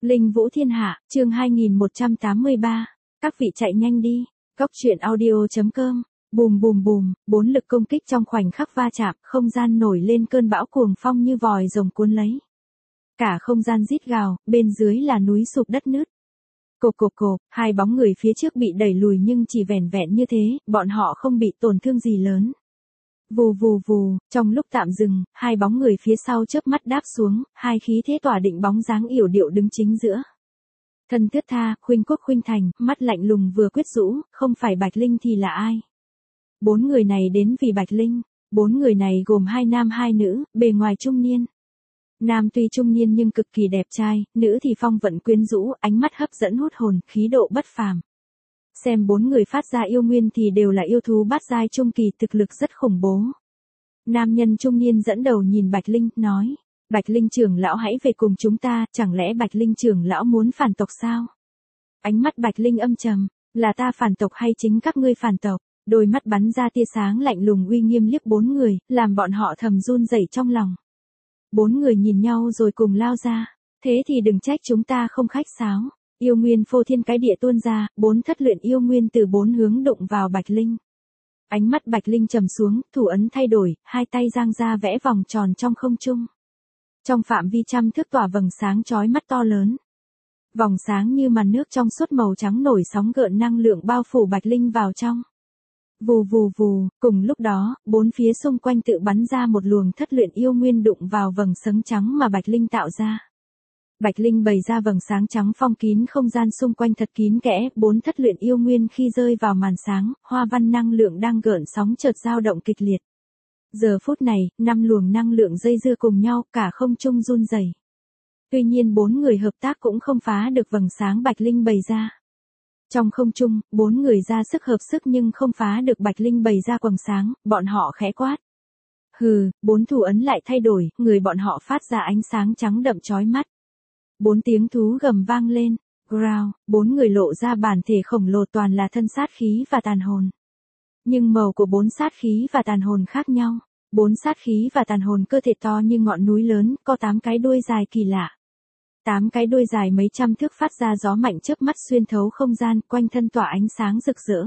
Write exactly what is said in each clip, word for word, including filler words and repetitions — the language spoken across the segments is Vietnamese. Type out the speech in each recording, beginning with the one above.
Linh Vũ Thiên Hạ, chương hai nghìn một trăm tám mươi ba. Các vị chạy nhanh đi. Cốc truyện audio chấm com. Bùm bùm bùm, bốn lực công kích trong khoảnh khắc va chạm, không gian nổi lên cơn bão cuồng phong như vòi rồng cuốn lấy. Cả không gian rít gào, bên dưới là núi sụp đất nứt. Cộp cộp cộp, hai bóng người phía trước bị đẩy lùi nhưng chỉ vẻn vẹn như thế, bọn họ không bị tổn thương gì lớn. Vù vù vù, trong lúc tạm dừng, hai bóng người phía sau chớp mắt đáp xuống, hai khí thế tỏa định bóng dáng yểu điệu đứng chính giữa. Thân thướt tha, khuynh quốc khuynh thành, mắt lạnh lùng vừa quyết rũ, không phải Bạch Linh thì là ai? Bốn người này đến vì Bạch Linh, bốn người này gồm hai nam hai nữ, bề ngoài trung niên. Nam tuy trung niên nhưng cực kỳ đẹp trai, nữ thì phong vận quyến rũ, ánh mắt hấp dẫn hút hồn, khí độ bất phàm. Xem bốn người phát ra yêu nguyên thì đều là yêu thú bát giai trung kỳ, thực lực rất khủng bố. Nam nhân trung niên dẫn đầu nhìn Bạch Linh, nói, Bạch Linh trưởng lão hãy về cùng chúng ta, chẳng lẽ Bạch Linh trưởng lão muốn phản tộc sao? Ánh mắt Bạch Linh âm trầm, là ta phản tộc hay chính các ngươi phản tộc? Đôi mắt bắn ra tia sáng lạnh lùng uy nghiêm liếc bốn người, làm bọn họ thầm run rẩy trong lòng. Bốn người nhìn nhau rồi cùng lao ra, thế thì đừng trách chúng ta không khách sáo. Yêu nguyên phô thiên cái địa tuôn ra, bốn thất luyện yêu nguyên từ bốn hướng đụng vào Bạch Linh. Ánh mắt Bạch Linh trầm xuống, thủ ấn thay đổi, hai tay giang ra vẽ vòng tròn trong không trung. Trong phạm vi trăm thước tỏa vầng sáng chói mắt to lớn. Vòng sáng như màn nước trong suốt màu trắng nổi sóng gợn năng lượng bao phủ Bạch Linh vào trong. Vù vù vù, cùng lúc đó, bốn phía xung quanh tự bắn ra một luồng thất luyện yêu nguyên đụng vào vầng sáng trắng mà Bạch Linh tạo ra. Bạch Linh bày ra vầng sáng trắng phong kín không gian xung quanh thật kín kẽ, bốn thất luyện yêu nguyên khi rơi vào màn sáng, hoa văn năng lượng đang gợn sóng chợt dao động kịch liệt. Giờ phút này, năm luồng năng lượng dây dưa cùng nhau, cả không trung run rẩy. Tuy nhiên bốn người hợp tác cũng không phá được vầng sáng Bạch Linh bày ra. Trong không trung, bốn người ra sức hợp sức nhưng không phá được Bạch Linh bày ra quầng sáng, bọn họ khẽ quát. Hừ, bốn thủ ấn lại thay đổi, người bọn họ phát ra ánh sáng trắng đậm chói mắt. Bốn tiếng thú gầm vang lên, growl, bốn người lộ ra bản thể khổng lồ toàn là thân sát khí và tàn hồn. Nhưng màu của bốn sát khí và tàn hồn khác nhau, bốn sát khí và tàn hồn cơ thể to như ngọn núi lớn, có tám cái đuôi dài kỳ lạ. Tám cái đuôi dài mấy trăm thước phát ra gió mạnh chớp mắt xuyên thấu không gian, quanh thân tỏa ánh sáng rực rỡ.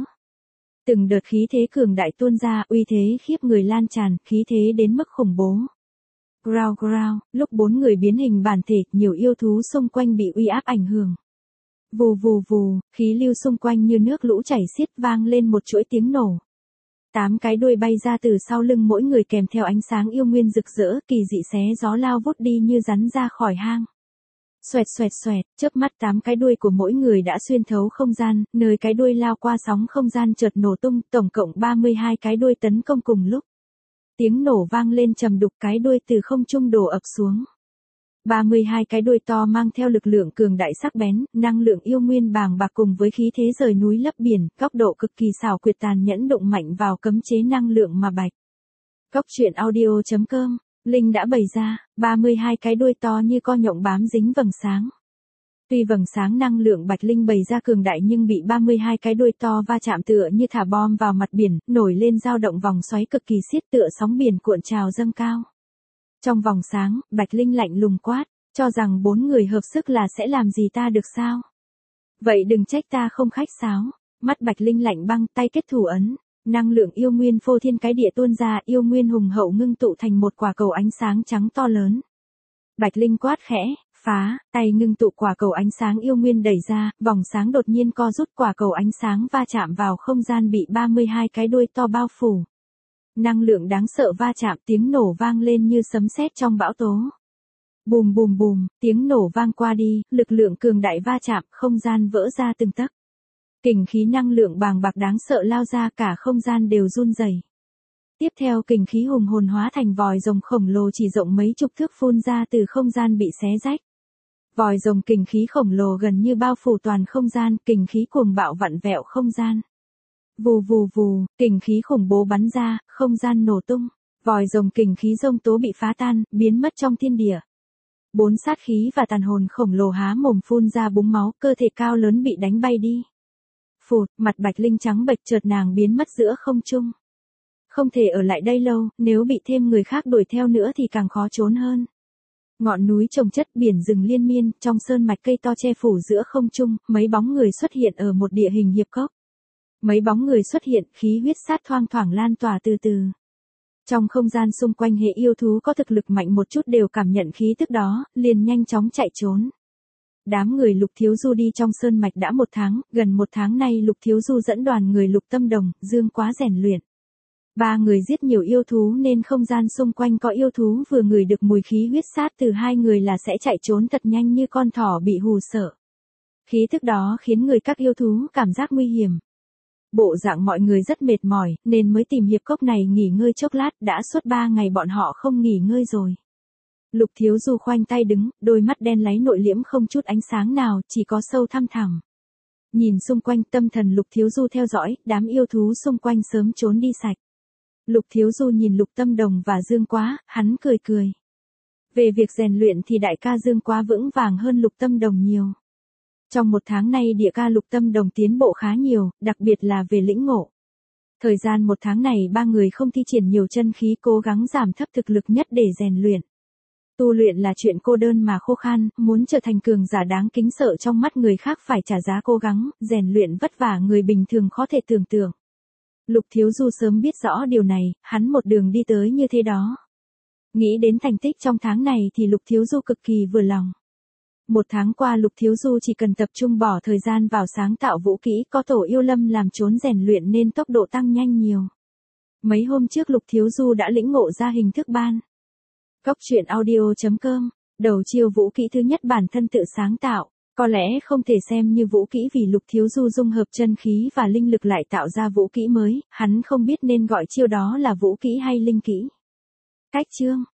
Từng đợt khí thế cường đại tuôn ra, uy thế khiếp người lan tràn, khí thế đến mức khủng bố. Growl growl, lúc bốn người biến hình bản thể, nhiều yêu thú xung quanh bị uy áp ảnh hưởng. Vù vù vù, khí lưu xung quanh như nước lũ chảy xiết vang lên một chuỗi tiếng nổ. Tám cái đuôi bay ra từ sau lưng mỗi người kèm theo ánh sáng yêu nguyên rực rỡ, kỳ dị xé gió lao vút đi như rắn ra khỏi hang. Xoẹt xoẹt xoẹt, chớp mắt tám cái đuôi của mỗi người đã xuyên thấu không gian, nơi cái đuôi lao qua sóng không gian chợt nổ tung, tổng cộng ba mươi hai cái đuôi tấn công cùng lúc. Tiếng nổ vang lên trầm đục, cái đuôi từ không trung đổ ập xuống. ba mươi hai cái đuôi to mang theo lực lượng cường đại sắc bén, năng lượng yêu nguyên bàng bạc cùng với khí thế rời núi lấp biển, góc độ cực kỳ xảo quyệt tàn nhẫn đụng mạnh vào cấm chế năng lượng mà Bạch. Cốc truyện audio chấm com, Linh đã bày ra, ba mươi hai cái đuôi to như co nhộng bám dính vầng sáng. Tuy vầng sáng năng lượng Bạch Linh bày ra cường đại nhưng bị ba mươi hai cái đuôi to va chạm tựa như thả bom vào mặt biển, nổi lên dao động vòng xoáy cực kỳ xiết tựa sóng biển cuộn trào dâng cao. Trong vòng sáng, Bạch Linh lạnh lùng quát, cho rằng bốn người hợp sức là sẽ làm gì ta được sao? Vậy đừng trách ta không khách sáo. Mắt Bạch Linh lạnh băng, tay kết thủ ấn, năng lượng yêu nguyên phô thiên cái địa tuôn ra, yêu nguyên hùng hậu ngưng tụ thành một quả cầu ánh sáng trắng to lớn. Bạch Linh quát khẽ, phá, tay ngưng tụ quả cầu ánh sáng yêu nguyên đẩy ra, vòng sáng đột nhiên co rút, quả cầu ánh sáng va chạm vào không gian bị ba mươi hai cái đuôi to bao phủ. Năng lượng đáng sợ va chạm, tiếng nổ vang lên như sấm sét trong bão tố. Bùm bùm bùm, tiếng nổ vang qua đi, lực lượng cường đại va chạm, không gian vỡ ra từng tấc. Kình khí năng lượng bàng bạc đáng sợ lao ra, cả không gian đều run rẩy. Tiếp theo kình khí hùng hồn hóa thành vòi rồng khổng lồ chỉ rộng mấy chục thước phun ra từ không gian bị xé rách. Vòi rồng kình khí khổng lồ gần như bao phủ toàn không gian, kình khí cuồng bạo vặn vẹo không gian. Vù vù vù, kình khí khủng bố bắn ra, không gian nổ tung, vòi rồng kình khí rông tố bị phá tan, biến mất trong thiên địa. Bốn sát khí và tàn hồn khổng lồ há mồm phun ra búng máu, cơ thể cao lớn bị đánh bay đi. Phụt, mặt Bạch Linh trắng bệch, chợt nàng biến mất giữa không trung. Không thể ở lại đây lâu, nếu bị thêm người khác đuổi theo nữa thì càng khó trốn hơn. Ngọn núi chồng chất, biển rừng liên miên, trong sơn mạch cây to che phủ giữa không trung, mấy bóng người xuất hiện ở một địa hình hiệp cốc. Mấy bóng người xuất hiện, khí huyết sát thoang thoảng lan tỏa từ từ. Trong không gian xung quanh hệ yêu thú có thực lực mạnh một chút đều cảm nhận khí tức đó, liền nhanh chóng chạy trốn. Đám người Lục Thiếu Du đi trong sơn mạch đã một tháng, gần một tháng nay Lục Thiếu Du dẫn đoàn người Lục Tâm Đồng, Dương Quá rèn luyện. Ba người giết nhiều yêu thú nên không gian xung quanh có yêu thú vừa ngửi được mùi khí huyết sát từ hai người là sẽ chạy trốn thật nhanh như con thỏ bị hù sợ. Khí thức đó khiến người các yêu thú cảm giác nguy hiểm. Bộ dạng mọi người rất mệt mỏi, nên mới tìm hiệp cốc này nghỉ ngơi chốc lát, đã suốt ba ngày bọn họ không nghỉ ngơi rồi. Lục Thiếu Du khoanh tay đứng, đôi mắt đen láy nội liễm không chút ánh sáng nào, chỉ có sâu thăm thẳm. Nhìn xung quanh tâm thần Lục Thiếu Du theo dõi, đám yêu thú xung quanh sớm trốn đi sạch. Lục Thiếu Du nhìn Lục Tâm Đồng và Dương Quá, hắn cười cười. Về việc rèn luyện thì đại ca Dương Quá vững vàng hơn Lục Tâm Đồng nhiều. Trong một tháng nay địa ca Lục Tâm Đồng tiến bộ khá nhiều, đặc biệt là về lĩnh ngộ. Thời gian một tháng này ba người không thi triển nhiều chân khí, cố gắng giảm thấp thực lực nhất để rèn luyện. Tu luyện là chuyện cô đơn mà khô khan, muốn trở thành cường giả đáng kính sợ trong mắt người khác phải trả giá cố gắng, rèn luyện vất vả người bình thường khó thể tưởng tượng. Lục Thiếu Du sớm biết rõ điều này, hắn một đường đi tới như thế đó. Nghĩ đến thành tích trong tháng này thì Lục Thiếu Du cực kỳ vừa lòng. Một tháng qua Lục Thiếu Du chỉ cần tập trung bỏ thời gian vào sáng tạo vũ kỹ, có tổ yêu lâm làm trốn rèn luyện nên tốc độ tăng nhanh nhiều. Mấy hôm trước Lục Thiếu Du đã lĩnh ngộ ra hình thức ban. Cốc truyện audio chấm com, đầu chiêu vũ kỹ thứ nhất bản thân tự sáng tạo, có lẽ không thể xem như vũ kỹ vì Lục Thiếu Du dung hợp chân khí và linh lực lại tạo ra vũ kỹ mới, hắn không biết nên gọi chiêu đó là vũ kỹ hay linh kỹ. Cách chương